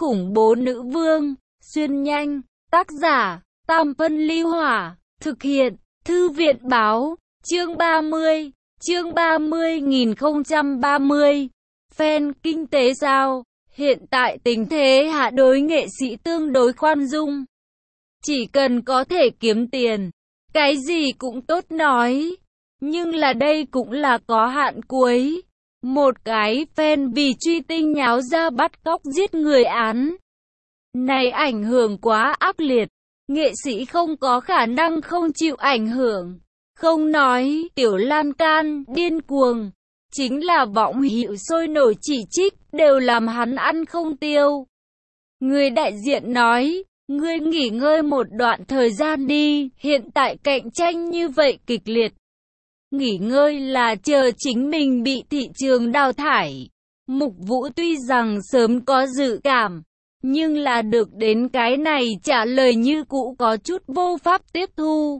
khủng bố nữ vương, xuyên nhanh, tác giả, Tam Phân Ly Hỏa, thực hiện, Thư viện báo, chương 30, chương 30.030, fan kinh tế sao, hiện tại tình thế hạ đối nghệ sĩ tương đối khoan dung. Chỉ cần có thể kiếm tiền, cái gì cũng tốt nói, nhưng là đây cũng là có hạn cuối. Một cái fan vì truy tinh nháo ra bắt cóc giết người án. Này ảnh hưởng quá ác liệt, nghệ sĩ không có khả năng không chịu ảnh hưởng. Không nói Tiểu Lan Can điên cuồng, chính là vọng hiệu sôi nổi chỉ trích đều làm hắn ăn không tiêu. Người đại diện nói, ngươi nghỉ ngơi một đoạn thời gian đi, hiện tại cạnh tranh như vậy kịch liệt. Nghỉ ngơi là chờ chính mình bị thị trường đào thải. Mục Vũ tuy rằng sớm có dự cảm, nhưng là được đến cái này trả lời như cũ có chút vô pháp tiếp thu.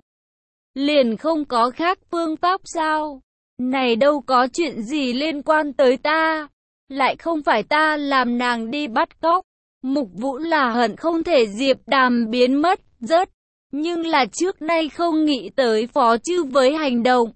Liền không có khác phương pháp sao? Này đâu có chuyện gì liên quan tới ta, lại không phải ta làm nàng đi bắt cóc. Mục Vũ là hận không thể Diệp Đàm biến mất, rớt, nhưng là trước nay không nghĩ tới Phó Chư với hành động.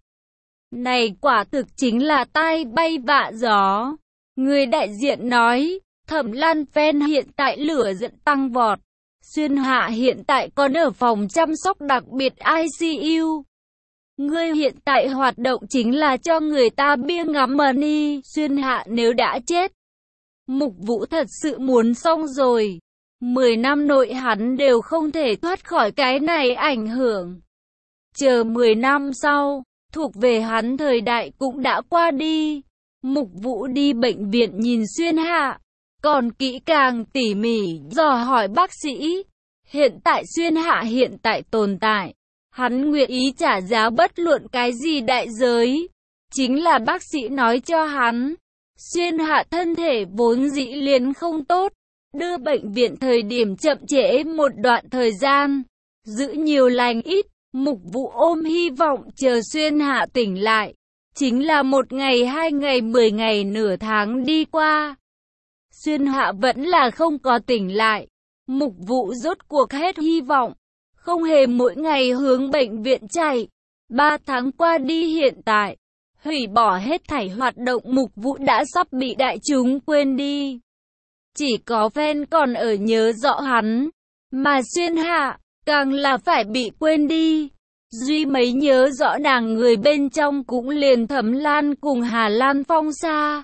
Này quả thực chính là tai bay vạ gió. Người đại diện nói, Thẩm Lan fan hiện tại lửa giận tăng vọt. Xuyên Hạ hiện tại còn ở phòng chăm sóc đặc biệt ICU. Ngươi hiện tại hoạt động chính là cho người ta bia ngắm money. Xuyên Hạ nếu đã chết, Mục Vũ thật sự muốn xong rồi. 10 năm nội hắn đều không thể thoát khỏi cái này ảnh hưởng. Chờ 10 năm sau, thuộc về hắn thời đại cũng đã qua đi. Mục Vũ đi bệnh viện nhìn Xuyên Hạ, còn kỹ càng tỉ mỉ dò hỏi bác sĩ. Hiện tại Xuyên Hạ hiện tại tồn tại, hắn nguyện ý trả giá bất luận cái gì đại giới. Chính là bác sĩ nói cho hắn, Xuyên Hạ thân thể vốn dĩ liền không tốt, đưa bệnh viện thời điểm chậm trễ một đoạn thời gian, giữ nhiều lành ít. Mục Vũ ôm hy vọng chờ Xuyên Hạ tỉnh lại. Chính là 1 ngày 2 ngày 10 ngày nửa tháng đi qua, Xuyên Hạ vẫn là không có tỉnh lại. Mục Vũ rốt cuộc hết hy vọng, không hề mỗi ngày hướng bệnh viện chạy. 3 tháng qua đi hiện tại, hủy bỏ hết thảy hoạt động Mục Vũ đã sắp bị đại chúng quên đi. Chỉ có fan còn ở nhớ rõ hắn, mà Xuyên Hạ càng là phải bị quên đi. Duy mấy nhớ rõ nàng người bên trong cũng liền Thẩm Lan cùng Hà Lan Phong xa.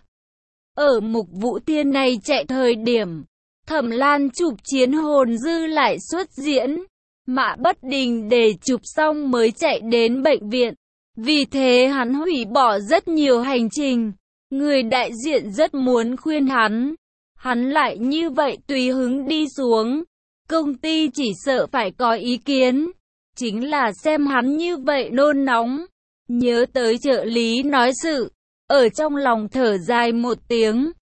Ở Mục Vũ Tiên này chạy thời điểm, Thẩm Lan chụp chiến hồn dư lại xuất diễn. Mã Bất Đình để chụp xong mới chạy đến bệnh viện. Vì thế hắn hủy bỏ rất nhiều hành trình. Người đại diện rất muốn khuyên hắn lại như vậy tùy hứng đi xuống, công ty chỉ sợ phải có ý kiến. Chính là xem hắn như vậy nôn nóng, nhớ tới trợ lý nói sự, ở trong lòng thở dài một tiếng,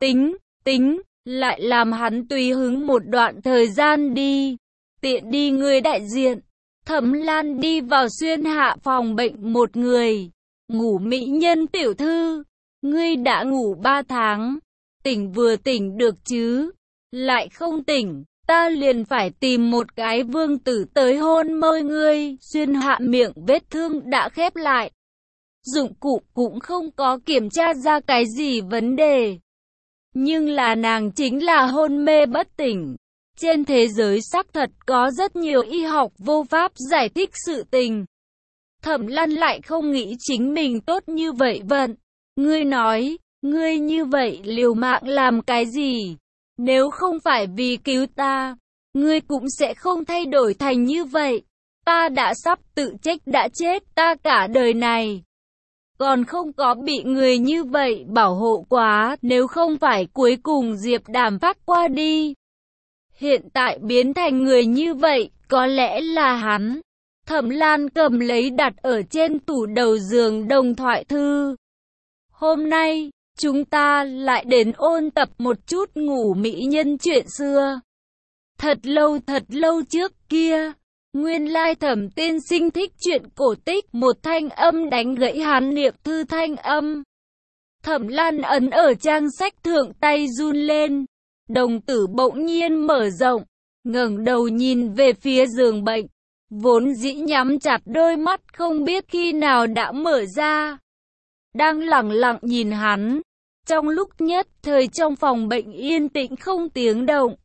tính, lại làm hắn tùy hứng một đoạn thời gian đi. Tiện đi người đại diện, Thẩm Lan đi vào Xuyên Hạ phòng bệnh một người, ngủ mỹ nhân tiểu thư, ngươi đã ngủ 3 tháng, tỉnh vừa tỉnh được chứ, lại không tỉnh. Ta liền phải tìm một cái vương tử tới hôn môi ngươi. Xuyên Hạ miệng vết thương đã khép lại, dụng cụ cũng không có kiểm tra ra cái gì vấn đề. Nhưng là nàng chính là hôn mê bất tỉnh. Trên thế giới xác thật có rất nhiều y học vô pháp giải thích sự tình. Thẩm Lan lại không nghĩ chính mình tốt như vậy vận. Ngươi nói, ngươi như vậy liều mạng làm cái gì? Nếu không phải vì cứu ta, ngươi cũng sẽ không thay đổi thành như vậy. Ta đã sắp tự trách đã chết ta cả đời này, còn không có bị người như vậy bảo hộ quá. Nếu không phải cuối cùng Diệp Đàm phát qua đi, hiện tại biến thành người như vậy, có lẽ là hắn. Thẩm Lan cầm lấy đặt ở trên tủ đầu giường đồng thoại thư. Hôm nay, chúng ta lại đến ôn tập một chút ngủ mỹ nhân chuyện xưa. Thật lâu trước kia, nguyên lai Thẩm tiên sinh thích chuyện cổ tích. Một thanh âm đánh gãy hắn niệm thư thanh âm. Thẩm Lan ấn ở trang sách thượng tay run lên. đồng tử bỗng nhiên mở rộng, ngẩng đầu nhìn về phía giường bệnh, vốn dĩ nhắm chặt đôi mắt không biết khi nào đã mở ra. Đang lẳng lặng nhìn hắn, trong lúc nhất thời trong phòng bệnh yên tĩnh không tiếng động.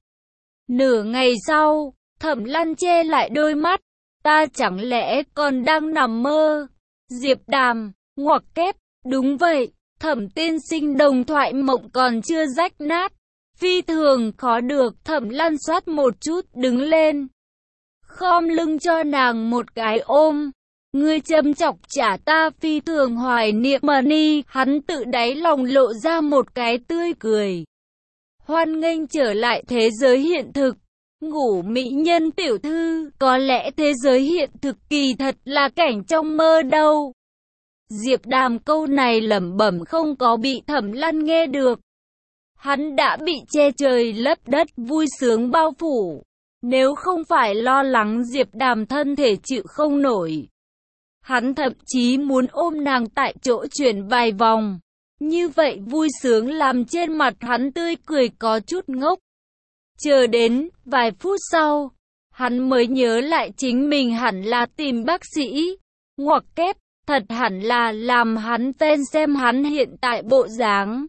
Nửa ngày sau, Thẩm Lan che lại đôi mắt, ta chẳng lẽ còn đang nằm mơ? Diệp Đàm, ngoặc kép, đúng vậy, Thẩm tiên sinh đồng thoại mộng còn chưa rách nát. Phi thường khó được, Thẩm Lan xoát một chút đứng lên, khom lưng cho nàng một cái ôm. Ngươi châm chọc trả ta phi thường hoài niệm Mani, hắn tự đáy lòng lộ ra một cái tươi cười. Hoan nghênh trở lại thế giới hiện thực. Ngủ mỹ nhân tiểu thư, có lẽ thế giới hiện thực kỳ thật là cảnh trong mơ đâu. Diệp Đàm câu này lẩm bẩm không có bị Thẩm Lan nghe được. Hắn đã bị che trời lấp đất vui sướng bao phủ. Nếu không phải lo lắng Diệp Đàm thân thể chịu không nổi, hắn thậm chí muốn ôm nàng tại chỗ chuyển vài vòng. Như vậy vui sướng làm trên mặt hắn tươi cười có chút ngốc. Chờ đến vài phút sau, hắn mới nhớ lại chính mình hẳn là tìm bác sĩ. Ngoặc kép, thật hẳn là làm hắn tên xem hắn hiện tại bộ dáng.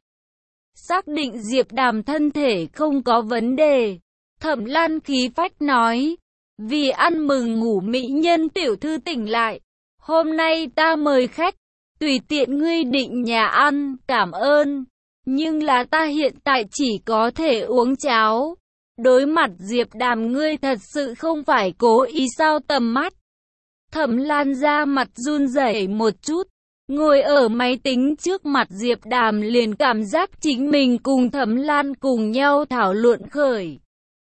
Xác định Diệp Đàm thân thể không có vấn đề, Thẩm Lan khí phách nói, vì ăn mừng ngủ mỹ nhân tiểu thư tỉnh lại, hôm nay ta mời khách, tùy tiện ngươi định nhà ăn, cảm ơn, nhưng là ta hiện tại chỉ có thể uống cháo. Đối mặt Diệp Đàm ngươi thật sự không phải cố ý sao tầm mắt. Thẩm Lan ra mặt run rẩy một chút, ngồi ở máy tính trước mặt Diệp Đàm liền cảm giác chính mình cùng Thẩm Lan cùng nhau thảo luận khởi.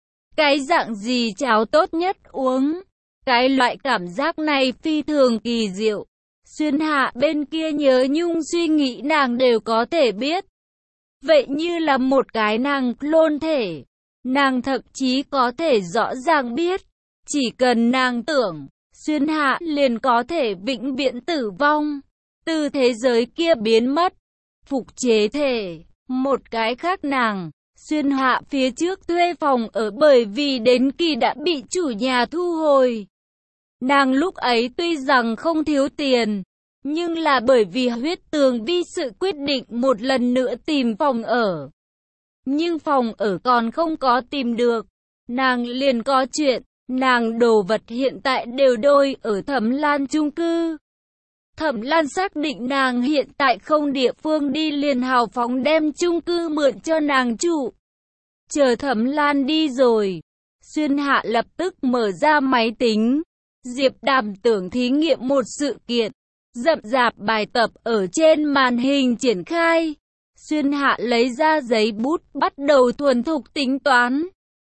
Cái dạng gì cháo tốt nhất uống? Cái loại cảm giác này phi thường kỳ diệu. Xuyên Hạ bên kia nhớ nhung suy nghĩ nàng đều có thể biết. Vậy như là một cái nàng clone thể. Nàng thậm chí có thể rõ ràng biết. Chỉ cần nàng tưởng, Xuyên Hạ liền có thể vĩnh viễn tử vong. Từ thế giới kia biến mất. Phục chế thể. Một cái khác nàng. Xuyên Hạ phía trước thuê phòng ở bởi vì đến kỳ đã bị chủ nhà thu hồi. Nàng lúc ấy tuy rằng không thiếu tiền, nhưng là bởi vì huyết tường vi sự quyết định một lần nữa tìm phòng ở. Nhưng phòng ở còn không có tìm được, nàng liền có chuyện, nàng đồ vật hiện tại đều đôi ở Thẩm Lan chung cư. Thẩm Lan xác định nàng hiện tại không địa phương đi liền hào phóng đem chung cư mượn cho nàng trụ. Chờ Thẩm Lan đi rồi, Xuyên Hạ lập tức mở ra máy tính. Diệp Đàm tưởng thí nghiệm một sự kiện, rậm rạp bài tập ở trên màn hình triển khai. Xuyên Hạ lấy ra giấy bút bắt đầu thuần thục tính toán.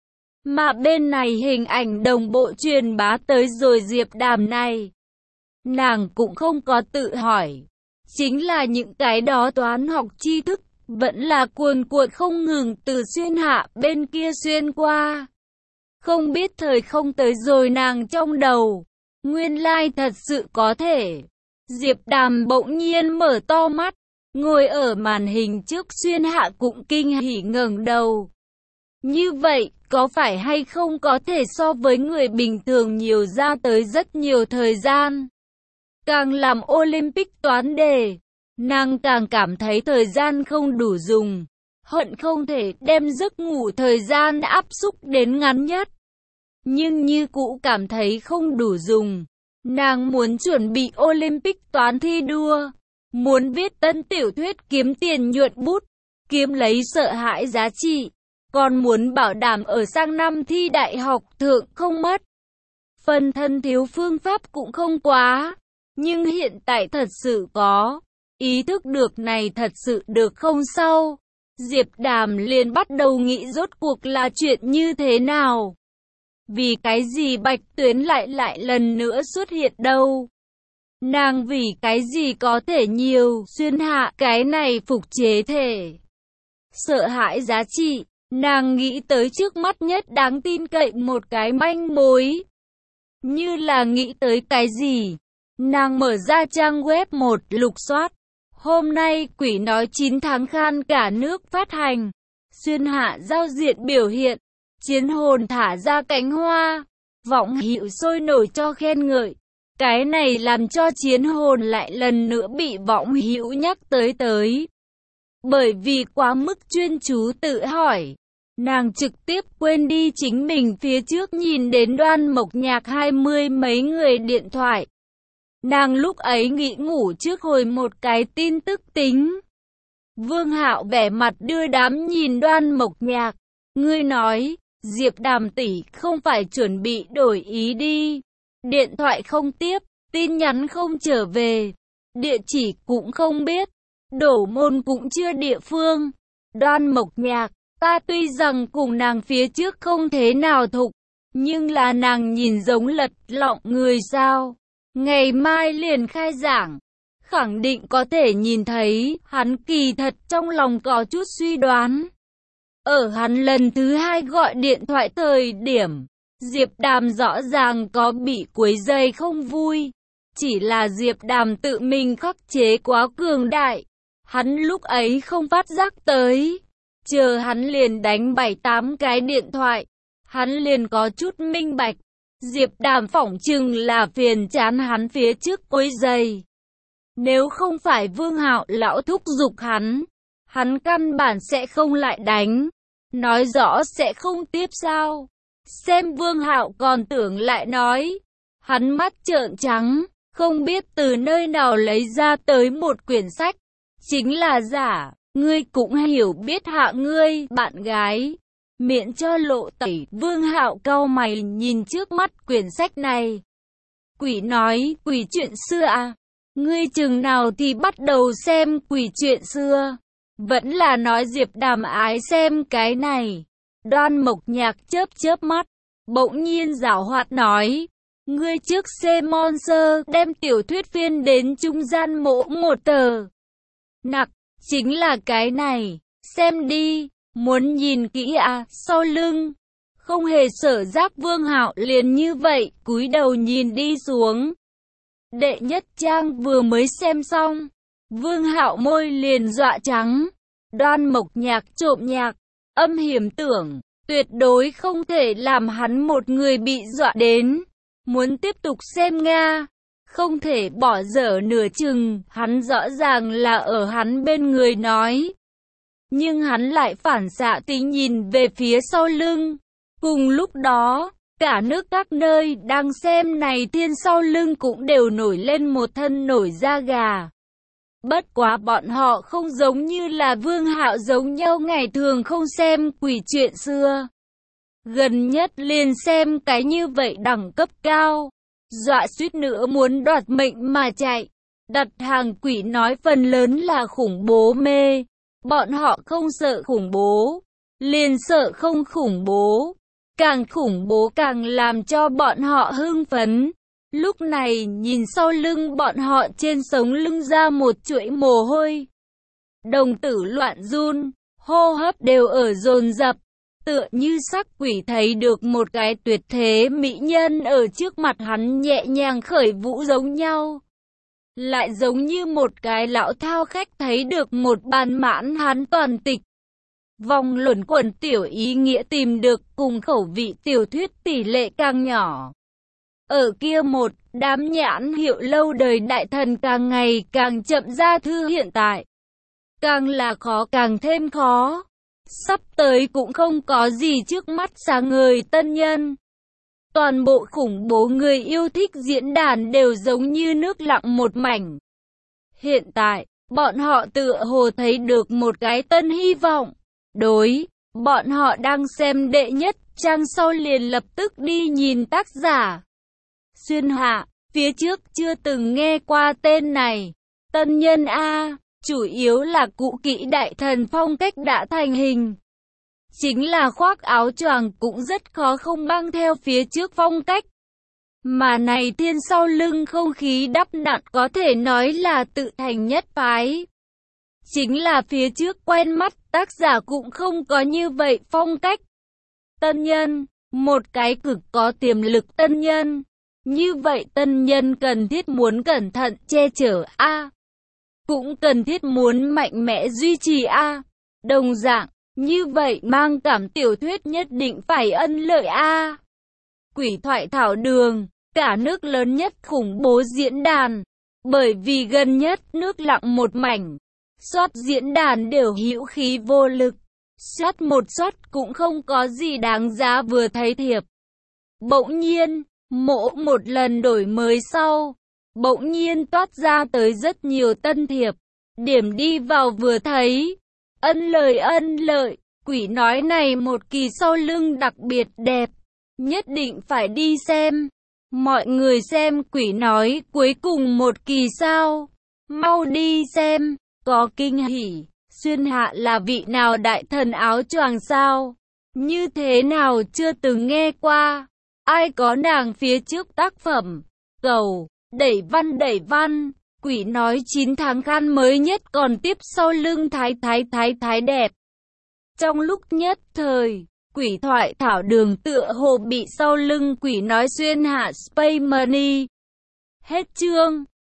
Mà bên này hình ảnh đồng bộ truyền bá tới rồi Diệp Đàm này. Nàng cũng không có tự hỏi. Chính là những cái đó toán học tri thức, vẫn là cuồn cuộn không ngừng từ Xuyên Hạ bên kia xuyên qua. Không biết thời không tới rồi nàng trong đầu. Nguyên lai thật sự có thể. Diệp Đàm bỗng nhiên mở to mắt. Ngồi ở màn hình trước Xuyên Hạ cũng kinh hỉ ngẩng đầu. Như vậy, có phải hay không có thể so với người bình thường nhiều ra tới rất nhiều thời gian. Càng làm Olympic toán đề, nàng càng cảm thấy thời gian không đủ dùng. Hận không thể đem giấc ngủ thời gian áp xúc đến ngắn nhất. Nhưng như cũ cảm thấy không đủ dùng. Nàng muốn chuẩn bị Olympic toán thi đua. Muốn viết tân tiểu thuyết kiếm tiền nhuận bút. Kiếm lấy sợ hãi giá trị. Còn muốn bảo đảm ở sang năm thi đại học thượng không mất. Phần thân thiếu phương pháp cũng không quá. Nhưng hiện tại thật sự có. Ý thức được này thật sự được không sau. Diệp Đàm liền bắt đầu nghĩ rốt cuộc là chuyện như thế nào. Vì cái gì Bạch Tuyến lại lần nữa xuất hiện đâu? Nàng vì cái gì có thể nhiều Xuyên Hạ cái này phục chế thể? Sợ hãi giá trị, nàng nghĩ tới trước mắt nhất đáng tin cậy một cái manh mối. Như là nghĩ tới cái gì? Nàng mở ra trang web một lục soát. Hôm nay Quỷ nói 9 tháng khan cả nước phát hành. Xuyên Hạ giao diện biểu hiện, chiến hồn thả ra cánh hoa, Vọng Hữu sôi nổi cho khen ngợi. Cái này làm cho chiến hồn lại lần nữa bị Vọng Hữu nhắc tới. Bởi vì quá mức chuyên chú tự hỏi, nàng trực tiếp quên đi chính mình phía trước nhìn đến Đoan Mộc Nhạc 20 mấy người điện thoại. Nàng lúc ấy nghĩ ngủ trước hồi một cái tin tức tính. Vương Hạo vẻ mặt đưa đám nhìn Đoan Mộc Nhạc. Ngươi nói, Diệp Đàm tỷ không phải chuẩn bị đổi ý đi. Điện thoại không tiếp, tin nhắn không trở về, địa chỉ cũng không biết, đổ môn cũng chưa địa phương. Đoan Mộc Nhạc, ta tuy rằng cùng nàng phía trước không thế nào thục, nhưng là nàng nhìn giống lật lọng người sao. Ngày mai liền khai giảng, khẳng định có thể nhìn thấy, hắn kỳ thật trong lòng có chút suy đoán. Ở hắn lần thứ 2 gọi điện thoại thời điểm, Diệp Đàm rõ ràng có bị quấy rầy không vui. Chỉ là Diệp Đàm tự mình khắc chế quá cường đại. Hắn lúc ấy không phát giác tới. Chờ hắn liền đánh 7-8 cái điện thoại. Hắn liền có chút minh bạch. Diệp Đàm phỏng chừng là phiền chán hắn phía trước quấy rầy. Nếu không phải Vương Hạo lão thúc giục hắn căn bản sẽ không lại đánh. Nói rõ sẽ không tiếp sao. Xem Vương Hạo còn tưởng lại nói. Hắn mắt trợn trắng, không biết từ nơi nào lấy ra tới một quyển sách. Chính là giả, ngươi cũng hiểu biết hạ ngươi, bạn gái. Miễn cho lộ tẩy, Vương Hạo cau mày nhìn trước mắt quyển sách này. Quỷ nói, quỷ chuyện xưa à? Ngươi chừng nào thì bắt đầu xem quỷ chuyện xưa? Vẫn là nói Diệp Đàm ái xem cái này. Đoan Mộc Nhạc chớp mắt, bỗng nhiên giảo hoạt nói. Ngươi trước xem Monster, đem tiểu thuyết phiên đến trung gian mỗ một tờ. Nặc, chính là cái này, xem đi, muốn nhìn kỹ à, sau lưng. Không hề sở giác Vương Hạo liền như vậy, cúi đầu nhìn đi xuống. Đệ nhất trang vừa mới xem xong, Vương Hạo môi liền dọa trắng. Đoan Mộc Nhạc trộm nhạc, âm hiểm tưởng, tuyệt đối không thể làm hắn một người bị dọa đến. Muốn tiếp tục xem Nga, không thể bỏ dở nửa chừng, hắn rõ ràng là ở hắn bên người nói. Nhưng hắn lại phản xạ tính nhìn về phía sau lưng. Cùng lúc đó, cả nước các nơi đang xem này thiên sau lưng cũng đều nổi lên một thân nổi da gà. Bất quá bọn họ không giống như là Vương Hạo giống nhau ngày thường không xem quỷ chuyện xưa. Gần nhất liền xem cái như vậy đẳng cấp cao. Dọa suýt nữa muốn đoạt mệnh mà chạy. Đặt hàng quỷ nói phần lớn là khủng bố mê. Bọn họ không sợ khủng bố, liền sợ không khủng bố. Càng khủng bố càng làm cho bọn họ hưng phấn. Lúc này nhìn sau lưng bọn họ trên sống lưng ra một chuỗi mồ hôi. Đồng tử loạn run, hô hấp đều ở dồn dập. Tựa như sắc quỷ thấy được một cái tuyệt thế mỹ nhân ở trước mặt hắn nhẹ nhàng khởi vũ giống nhau. Lại giống như một cái lão thao khách thấy được một bàn mãn hán toàn tịch. Vòng luẩn quẩn tiểu ý nghĩa tìm được cùng khẩu vị tiểu thuyết tỷ lệ càng nhỏ. Ở kia một đám nhãn hiệu lâu đời đại thần càng ngày càng chậm ra thư hiện tại. Càng là khó càng thêm khó. Sắp tới cũng không có gì trước mắt sáng ngời tân nhân. Toàn bộ khủng bố người yêu thích diễn đàn đều giống như nước lặng một mảnh. Hiện tại, bọn họ tựa hồ thấy được một cái tân hy vọng. Bọn họ đang xem đệ nhất trang sau liền lập tức đi nhìn tác giả. Xuyên Hạ, phía trước chưa từng nghe qua tên này. Tân nhân A, chủ yếu là cũ kỹ đại thần phong cách đã thành hình. Chính là khoác áo choàng cũng rất khó không mang theo phía trước phong cách. Mà này thiên sau lưng không khí đắp nặn có thể nói là tự thành nhất phái. Chính là phía trước quen mắt, tác giả cũng không có như vậy phong cách. Tân nhân, một cái cực có tiềm lực tân nhân. Như vậy tân nhân cần thiết muốn cẩn thận che chở A. Cũng cần thiết muốn mạnh mẽ duy trì A. Đồng dạng, Như vậy mang cảm tiểu thuyết nhất định phải ân lợi a. Quỷ thoại thảo đường, cả nước lớn nhất khủng bố diễn đàn. Bởi vì gần nhất nước lặng một mảnh. Soát diễn đàn đều hữu khí vô lực. Soát một soát cũng không có gì đáng giá vừa thấy thiệp. Bỗng nhiên, một lần đổi mới sau, bỗng nhiên toát ra tới rất nhiều tân thiệp. Điểm đi vào vừa thấy, ân lợi, quỷ nói này một kỳ sau lưng đặc biệt đẹp, nhất định phải đi xem. Mọi người xem quỷ nói cuối cùng một kỳ sao, mau đi xem, có kinh hỉ. Xuyên Hạ là vị nào đại thần áo choàng sao? Như thế nào chưa từng nghe qua? Ai có nàng phía trước tác phẩm? Cầu, đẩy văn, quỷ nói 9 tháng khăn mới nhất còn tiếp sau lưng thái đẹp. Trong lúc nhất thời, quỷ thoại thảo đường tựa hồ bị sau lưng quỷ nói Xuyên Hạ Space Money. Hết chương.